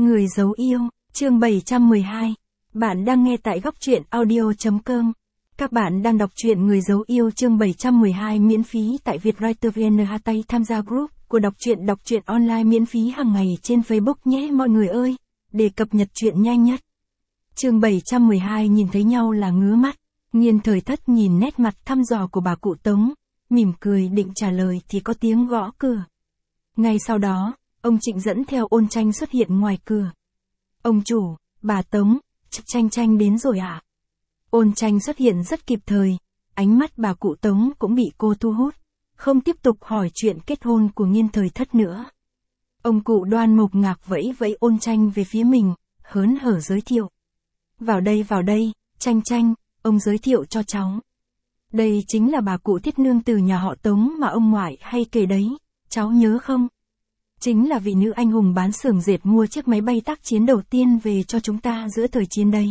Người giấu yêu, chương 712. Bạn đang nghe tại góc truyện audio.com. Các bạn đang đọc truyện Người giấu yêu chương 712 miễn phí tại Vietwriter VN. Tay tham gia group của đọc truyện online miễn phí hàng ngày trên Facebook nhé mọi người ơi, để cập nhật truyện nhanh nhất. Chương 712 nhìn thấy nhau là ngứa mắt. Nghiên Thời Thất nhìn nét mặt thăm dò của bà cụ Tống, mỉm cười định trả lời thì có tiếng gõ cửa. Ngay sau đó, ông Trịnh dẫn theo Ôn Tranh xuất hiện ngoài cửa. Ông chủ, bà Tống, Tranh đến rồi ạ. Ôn Tranh xuất hiện rất kịp thời, ánh mắt bà cụ Tống cũng bị cô thu hút, không tiếp tục hỏi chuyện kết hôn của Nghiên Thời Thất nữa. Ông cụ Đoan Mộc Ngạc vẫy vẫy Ôn Tranh về phía mình, hớn hở giới thiệu. Vào đây, Tranh, ông giới thiệu cho cháu. Đây chính là bà cụ Thiết Nương từ nhà họ Tống mà ông ngoại hay kể đấy, cháu nhớ không? Chính là vị nữ anh hùng bán xưởng dệt mua chiếc máy bay tác chiến đầu tiên về cho chúng ta giữa thời chiến đấy.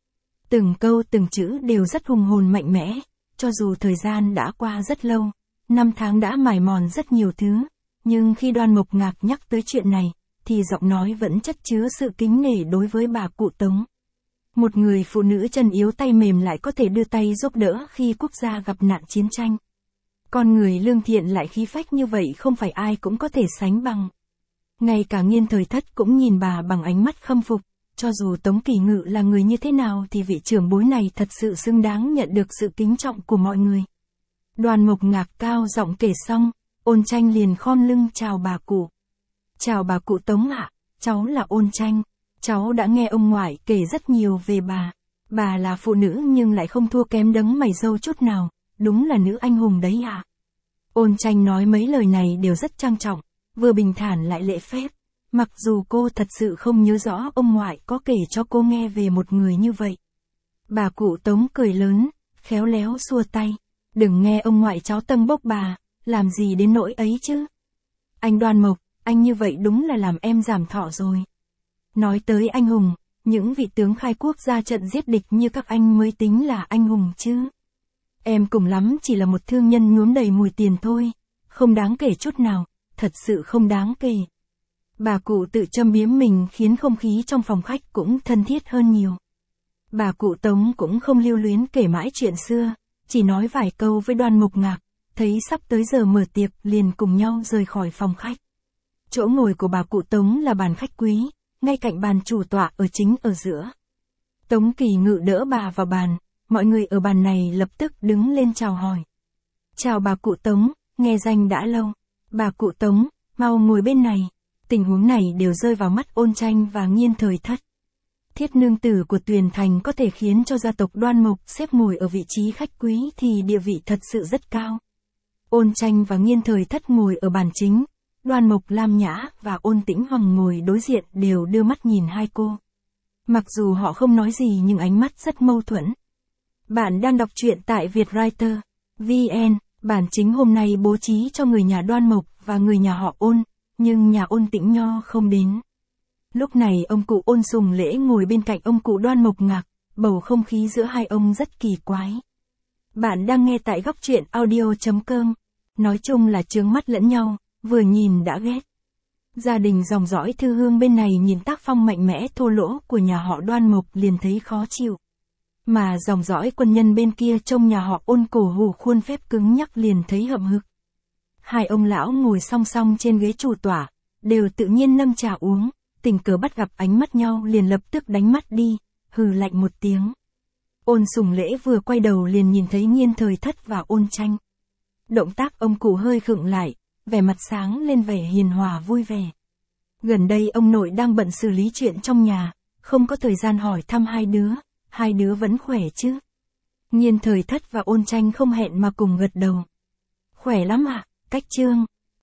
Từng câu từng chữ đều rất hùng hồn mạnh mẽ, cho dù thời gian đã qua rất lâu, năm tháng đã mài mòn rất nhiều thứ, nhưng khi Đoan Mộc Ngạc nhắc tới chuyện này, thì giọng nói vẫn chất chứa sự kính nể đối với bà cụ Tống. Một người phụ nữ chân yếu tay mềm lại có thể đưa tay giúp đỡ khi quốc gia gặp nạn chiến tranh. Con người lương thiện lại khí phách như vậy không phải ai cũng có thể sánh bằng. Ngay cả Nghiên Thời Thất cũng nhìn bà bằng ánh mắt khâm phục, cho dù Tống Kỳ Ngự là người như thế nào thì vị trưởng bối này thật sự xứng đáng nhận được sự kính trọng của mọi người. Đoan Mộc Ngạc cao giọng kể xong, Ôn Tranh liền khom lưng chào bà cụ. Chào bà cụ Tống ạ, cháu là Ôn Tranh, cháu đã nghe ông ngoại kể rất nhiều về bà. Bà là phụ nữ nhưng lại không thua kém đấng mày râu chút nào, đúng là nữ anh hùng đấy ạ. Ôn Tranh nói mấy lời này đều rất trang trọng, vừa bình thản lại lễ phép, mặc dù cô thật sự không nhớ rõ ông ngoại có kể cho cô nghe về một người như vậy. Bà cụ Tống cười lớn, khéo léo xua tay, đừng nghe ông ngoại cháu tâm bốc bà, làm gì đến nỗi ấy chứ. Anh Đoan Mộc, anh như vậy đúng là làm em giảm thọ rồi. Nói tới anh hùng, những vị tướng khai quốc ra trận giết địch như các anh mới tính là anh hùng chứ. Em cùng lắm chỉ là một thương nhân nhuốm đầy mùi tiền thôi, không đáng kể chút nào, thật sự không đáng kể. Bà cụ tự châm biếm mình khiến không khí trong phòng khách cũng thân thiết hơn nhiều. Bà cụ Tống cũng không lưu luyến kể mãi chuyện xưa, chỉ nói vài câu với Đoan Mộc Ngạc, thấy sắp tới giờ mở tiệc liền cùng nhau rời khỏi phòng khách. Chỗ ngồi của bà cụ Tống là bàn khách quý, ngay cạnh bàn chủ tọa chính ở giữa. Tống Kỳ Ngự đỡ bà vào bàn, mọi người ở bàn này lập tức đứng lên chào hỏi. Chào bà cụ Tống, nghe danh đã lâu. Bà cụ Tống, mau ngồi bên này. Tình huống này đều rơi vào mắt Ôn Tranh và Nghiên Thời Thất. Thiết nương tử của Tuyền Thành có thể khiến cho gia tộc Đoan Mộc xếp ngồi ở vị trí khách quý thì địa vị thật sự rất cao. Ôn Tranh và Nghiên Thời Thất ngồi ở bàn chính, Đoan Mộc Lam Nhã và Ôn Tĩnh Hoàng ngồi đối diện đều đưa mắt nhìn hai cô. Mặc dù họ không nói gì nhưng ánh mắt rất mâu thuẫn. Bạn đang đọc truyện tại Vietwriter VN. Bản chính hôm nay bố trí cho người nhà Đoan Mộc và người nhà họ Ôn, nhưng nhà Ôn Tĩnh Nho không đến. Lúc này ông cụ Ôn Sùng Lễ ngồi bên cạnh ông cụ Đoan Mộc Ngạc, bầu không khí giữa hai ông rất kỳ quái. Bạn đang nghe tại góc truyện audio.com. Nói chung là chướng mắt lẫn nhau, vừa nhìn đã ghét. Gia đình dòng dõi Thư Hương bên này nhìn tác phong mạnh mẽ thô lỗ của nhà họ Đoan Mộc liền thấy khó chịu. Mà dòng dõi Quân Nhân bên kia trông nhà họ Ôn cổ hủ khuôn phép cứng nhắc liền thấy hậm hực. Hai ông lão ngồi song song trên ghế chủ tọa, đều tự nhiên nâng trà uống, tình cờ bắt gặp ánh mắt nhau liền lập tức đánh mắt đi, hừ lạnh một tiếng. Ôn Sùng Lễ vừa quay đầu liền nhìn thấy Nghiên Thời Thất và Ôn Tranh. Động tác ông cụ hơi khựng lại, vẻ mặt sáng lên vẻ hiền hòa vui vẻ. Gần đây ông nội đang bận xử lý chuyện trong nhà, không có thời gian hỏi thăm hai đứa vẫn khỏe chứ? Nghiên Thời Thất và Ôn Tranh không hẹn mà cùng gật đầu. Khỏe lắm ạ, Cách Trương,